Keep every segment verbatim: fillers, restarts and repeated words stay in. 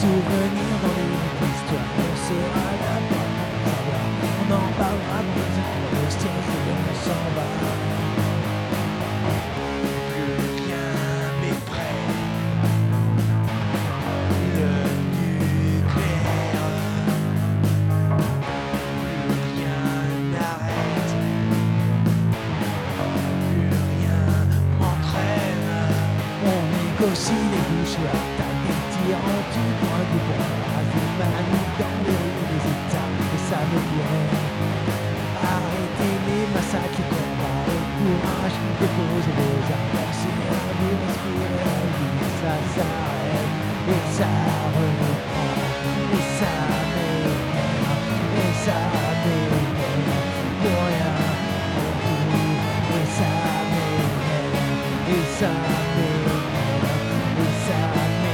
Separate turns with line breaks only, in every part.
souvenirs dans les livres d'histoire. On sera là pour savoir. On en parlera dans le ciel et on s'en va. Plus rien n'est prêt. Le nucléaire. Plus rien n'arrête. Plus rien m'entraîne. On négocie les bouchoirs. En tout point de bon, des manies dans les rues des États, et ça me dirait arrêter les massacres, les combats, le courage, déposer les armes, c'est un de respirer la vie, ça s'arrête, et ça reprend, et ça m'énerve, et ça m'énerve, pour rien, pour tout, et ça m'énerve, et ça m'énerve, et ça m'énerve.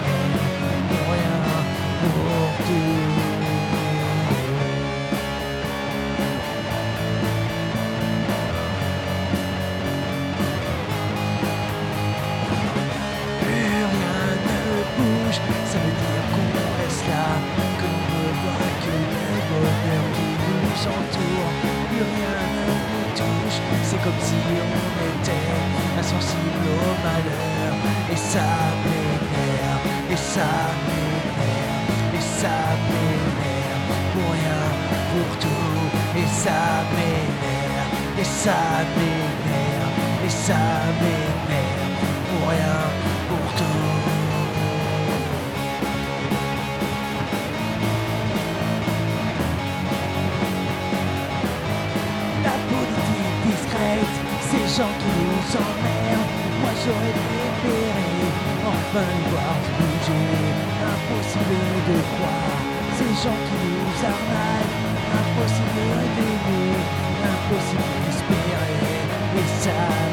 Ça veut dire qu'on reste là, que l'on ne voit que le bonheur qui nous entoure. Plus rien ne nous touche, c'est comme si on était insensible au malheur. Et ça m'énerve, et ça m'énerve, et ça m'énerve. Pour rien, pour tout, et ça m'énerve, et ça m'énerve, et ça m'énerve. Pour rien, pour tout. Ces gens qui nous emmerdent, moi j'aurais préféré enfin les voir se bouger. Impossible de croire, ces gens qui nous arnaquent, impossible d'aimer, impossible d'espérer, et ça